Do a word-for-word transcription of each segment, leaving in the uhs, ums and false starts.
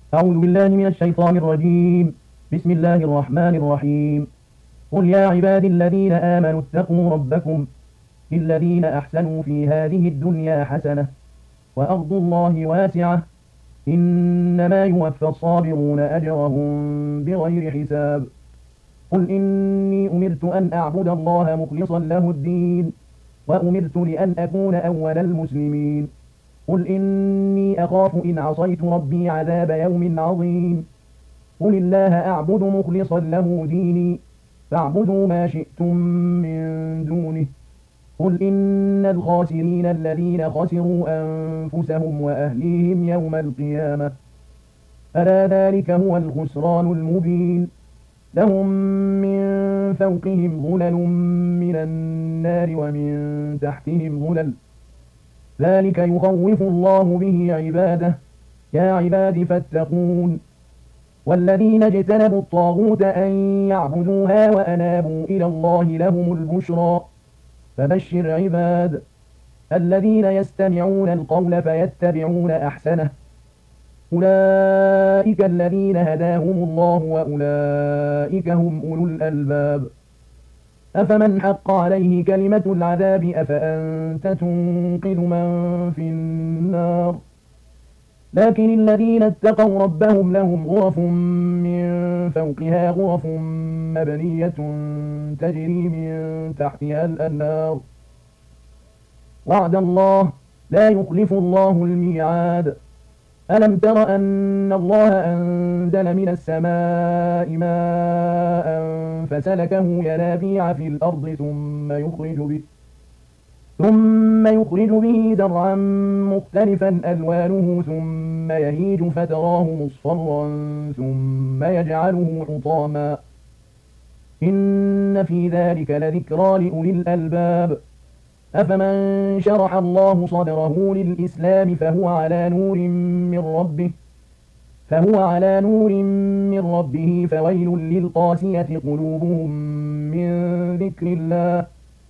أعوذ بالله من الشيطان الرجيم. بسم الله الرحمن الرحيم. قل يا عبادي الذين آمنوا اتقوا ربكم للذين أحسنوا في هذه الدنيا حسنة وأرض الله واسعة إنما يوفى الصابرون أجرهم بغير حساب. قل إني أمرت أن أعبد الله مخلصا له الدين وأمرت لأن أكون أول المسلمين. قل إني أخاف إن عصيت ربي عذاب يوم عظيم. قل الله أعبد مخلصا له ديني فاعبدوا ما شئتم من دونه. قل إن الخاسرين الذين خسروا أنفسهم وأهليهم يوم القيامة ألا ذلك هو الخسران المبين. لهم من فوقهم ظلل من النار ومن تحتهم ظلل ذلك يخوف الله به عباده. يا عباد فاتقون. والذين اجتنبوا الطاغوت أن يعبدوها وأنابوا إلى الله لهم البشرى. فبشر عباد الذين يستمعون القول فيتبعون أحسنه أولئك الذين هداهم الله وأولئك هم أولو الألباب. أفمن حق عليه كلمة العذاب أفأنت تنقذ من في النار. لكن الذين اتقوا ربهم لهم غرف من فوقها غرف مبنية تجري من تحتها الأنهار وعد الله لا يخلف الله الميعاد. ألم تر أن الله أنزل من السماء ماء فسلكه ينابيع في الأرض ثم يخرج به ثم يخرج به زرعا مختلفا ألوانه ثم يهيج فتراه مصفرا ثم يجعله حطاما إن في ذلك لذكرى لأولي الألباب. أفمن شرح الله صدره للإسلام فهو على نور من ربه فهو على نور من ربه فويل للقاسية قلوبهم من ذكر الله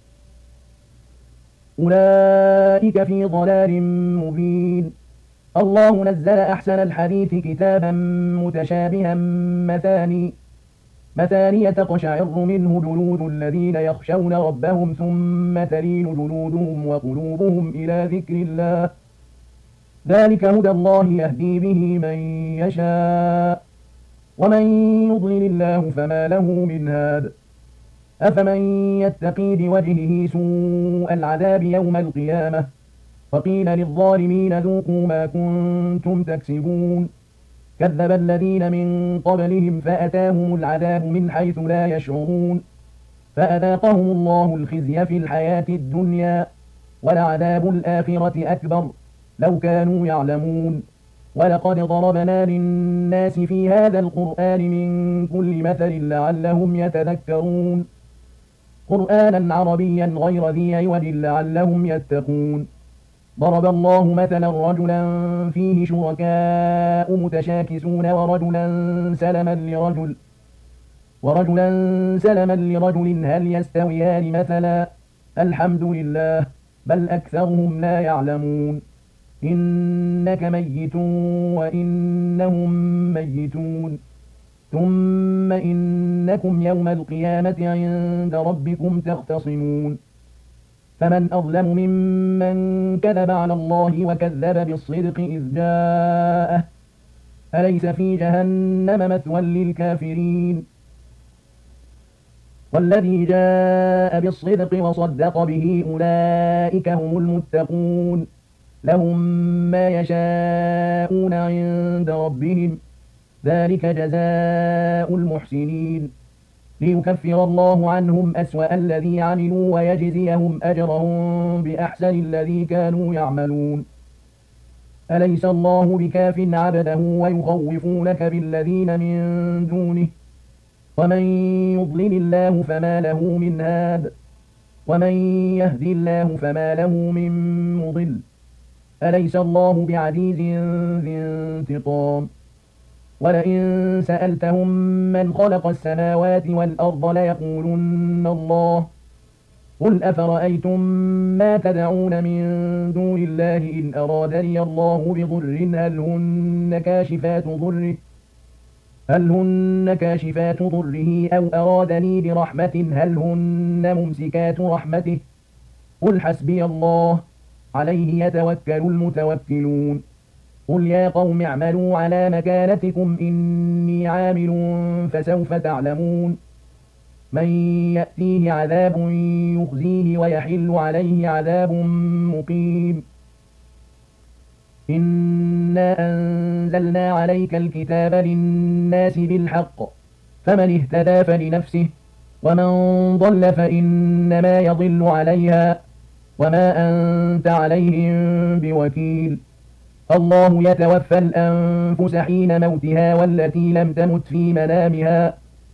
أولئك في ضلال مبين. الله نزل أحسن الحديث كتابا متشابها مثاني مثانية تقشعر منه جلود الذين يخشون ربهم ثم تلين جلودهم وقلوبهم إلى ذكر الله ذلك هدى الله يهدي به من يشاء ومن يضلل الله فما له من هاد. أفمن يتقي بوجهه سوء العذاب يوم القيامة وقيل للظالمين ذوقوا ما كنتم تكسبون. كذب الذين من قبلهم فأتاهم العذاب من حيث لا يشعرون فأذاقهم الله الخزي في الحياة الدنيا ولعذاب الآخرة أكبر لو كانوا يعلمون. ولقد ضربنا للناس في هذا القرآن من كل مثل لعلهم يتذكرون قرآنا عربيا غير ذي عوج لعلهم يتقون. ضرب الله مثلا رجلا فيه شركاء متشاكسون ورجلا سلما لرجل ورجلا سلما لرجل هل يستويان مثلا الحمد لله بل أكثرهم لا يعلمون. إنك ميت وإنهم ميتون ثم إنكم يوم القيامة عند ربكم تختصمون. فمن أظلم ممن كذب على الله وكذب بالصدق إذ جاءه أليس في جهنم مثوى للكافرين. والذي جاء بالصدق وصدق به أولئك هم المتقون لهم ما يشاءون عند ربهم ذلك جزاء المحسنين ليكفر الله عنهم أسوأ الذي عملوا ويجزيهم أجرهم بأحسن الذي كانوا يعملون. أليس الله بكاف عبده ويخوفونك بالذين من دونه ومن يضلل الله فما له من هاد ومن يهد الله فما له من مضل. أليس الله بعزيز ذي انتقام. ولئن سألتهم من خلق السماوات والأرض ليقولن الله قل أفرأيتم ما تدعون من دون الله إن أرادني الله بضر هل هن كاشفات ضره هل هن كاشفات ضره أو أرادني برحمة هل هن ممسكات رحمته قل حسبي الله عليه يتوكل المتوكلون قل يا قوم اعملوا على مكانتكم إني عامل فسوف تعلمون من يأتيه عذاب يخزيه ويحل عليه عذاب مقيم إنا أنزلنا عليك الكتاب للناس بالحق فمن اهتدى فلنفسه ومن ضل فإنما يضل عليها وما أنت عليهم بوكيل الله يتوفى الأنفس حين موتها والتي لم تمت في منامها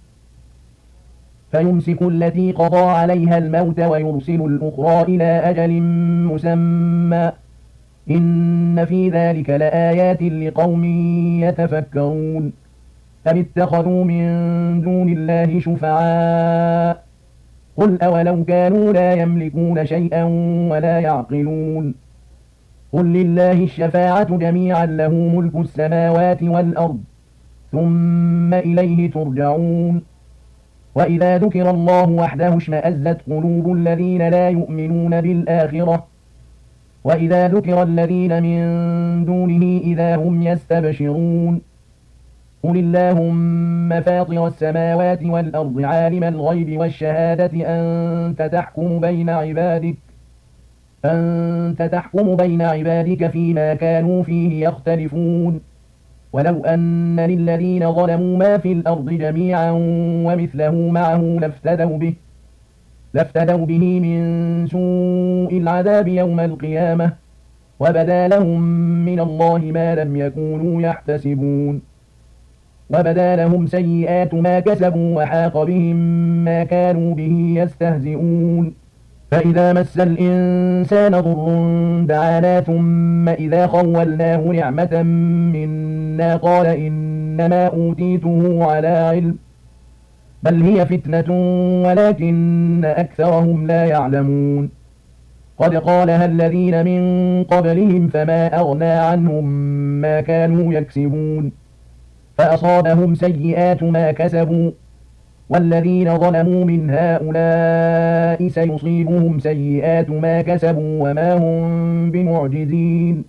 فيمسك التي قضى عليها الموت ويرسل الأخرى إلى أجل مسمى إن في ذلك لآيات لقوم يتفكرون أم اتخذوا من دون الله شفعاء قل أولو كانوا لا يملكون شيئا ولا يعقلون قل لله الشفاعة جميعا له ملك السماوات والأرض ثم إليه ترجعون وإذا ذكر الله وحده اشمأزت قلوب الذين لا يؤمنون بالآخرة وإذا ذكر الذين من دونه إذا هم يستبشرون قل اللهم فاطر السماوات والأرض عالم الغيب والشهادة أنت تحكم بين عبادك أنت تحكم بين عبادك فيما كانوا فيه يختلفون ولو أن للذين ظلموا ما في الأرض جميعا ومثله معه لافتدوا به لافتدوا به من سوء العذاب يوم القيامة وبدا لهم من الله ما لم يكونوا يحتسبون وبدا لهم سيئات ما كسبوا وحاق بهم ما كانوا به يستهزئون فإذا مس الإنسان ضر دعانا ثم إذا خولناه نعمة منا قال إنما أوتيته على علم بل هي فتنة ولكن أكثرهم لا يعلمون قد قالها الذين من قبلهم فما أغنى عنهم ما كانوا يكسبون فأصابهم سيئات ما كسبوا والذين ظلموا من هؤلاء سيصيبهم سيئات ما كسبوا وما هم بمعجزين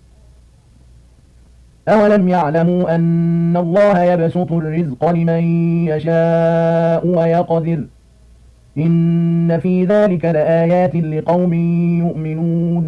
أولم يعلموا أن الله يبسط الرزق لمن يشاء ويقدر إن في ذلك لآيات لقوم يؤمنون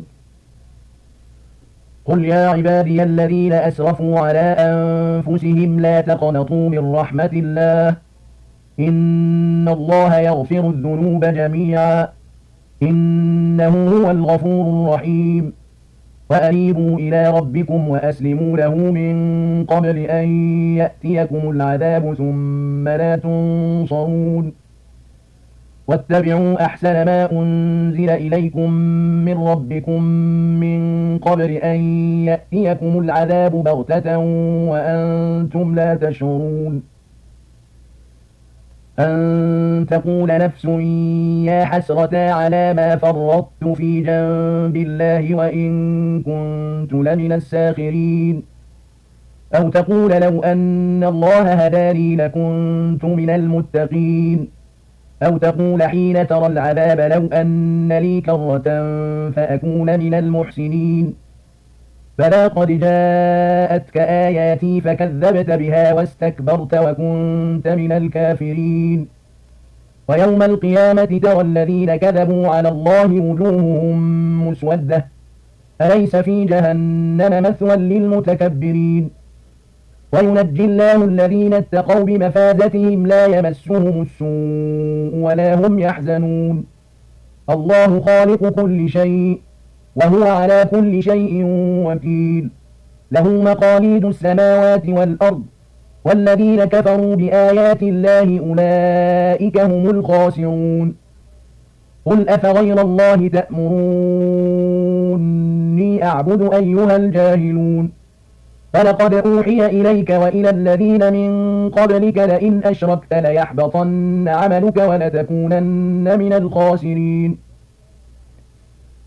قل يا عبادي الذين أسرفوا على أنفسهم لا تقنطوا من رحمة الله إن الله يغفر الذنوب جميعا إنه هو الغفور الرحيم وأنيبوا إلى ربكم وأسلموا له من قبل أن يأتيكم العذاب ثم لا تنصرون واتبعوا أحسن ما أنزل إليكم من ربكم من قبل أن يأتيكم العذاب بغتة وأنتم لا تشعرون أن تقول نفس يا حسرة على ما فرطت في جنب الله وإن كنت لمن الساخرين أو تقول لو أن الله هداني لكنت من المتقين أو تقول حين ترى العذاب لو أن لي كرة فأكون من المحسنين بلى قد جاءتك آياتي فكذبت بها واستكبرت وكنت من الكافرين ويوم القيامة ترى الذين كذبوا على الله وجوههم مسودة أليس في جهنم مثوى للمتكبرين وينجي الله الذين اتقوا بمفازتهم لا يمسهم السوء ولا هم يحزنون الله خالق كل شيء وهو على كل شيء وكيل له مقاليد السماوات والأرض والذين كفروا بآيات الله أولئك هم الخاسرون قل أفغير الله تأمروني أعبد أيها الجاهلون فلقد أوحي إليك وإلى الذين من قبلك لئن أشركت ليحبطن عملك ولتكونن من الخاسرين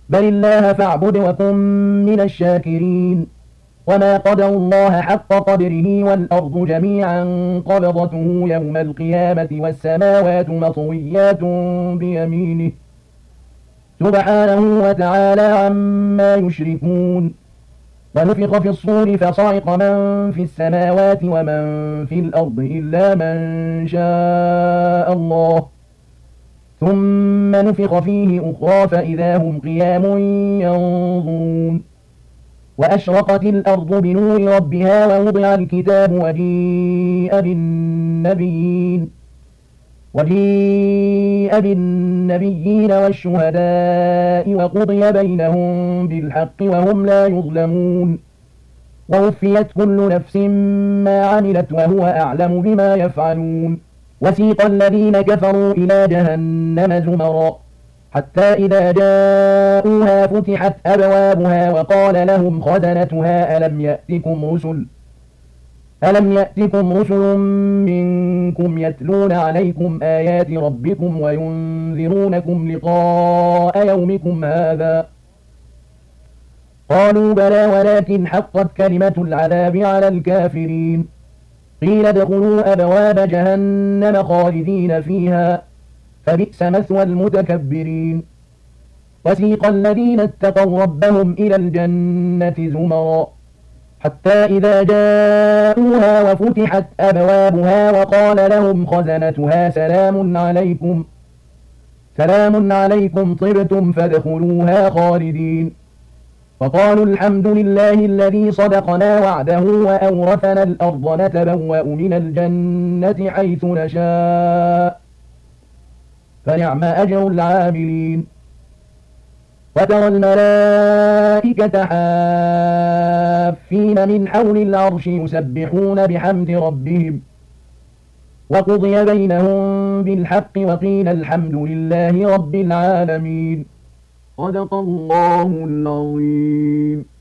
بل الله فاعبد وكن من الشاكرين وما قدروا الله حق قدره والأرض جميعا قبضته يوم القيامة والسماوات مطويات بيمينه سبحانه وتعالى عما يشركون ونفخ في الصور فصعق من في السماوات ومن في الأرض إلا من شاء الله ثم نفخ فيه أخرى فإذا هم قيام ينظرون وأشرقت الأرض بنور ربها ووضع الكتاب وجيء بالنبيين وجيء بالنبيين والشهداء وقضي بينهم بالحق وهم لا يظلمون ووفيت كل نفس ما عملت وهو أعلم بما يفعلون وسيق الذين كفروا إلى جهنم زمرا حتى إذا جاءوها فتحت أبوابها وقال لهم خزنتها ألم يأتكم رسل ألم يأتكم رسل منكم يتلون عليكم آيات ربكم وينذرونكم لقاء يومكم هذا قالوا بلى ولكن حقت كلمة العذاب على الكافرين قيل ادخلوا أبواب جهنم خالدين فيها فبئس مثوى المتكبرين وسيق الذين اتقوا ربهم إلى الجنة زمرا حتى إذا جاءوها وفتحت أبوابها وقال لهم خزنتها سلام عليكم سلام عليكم طبتم فادخلوها خالدين وقالوا الحمد لله الذي صدقنا وعده وأورثنا الأرض نتبوأ من الجنة حيث نشاء فنعم أجر العاملين وترى الملائكة حافين من حول العرش يسبحون بحمد ربهم وقضي بينهم بالحق وقيل الحمد لله رب العالمين صدق الله العظيم.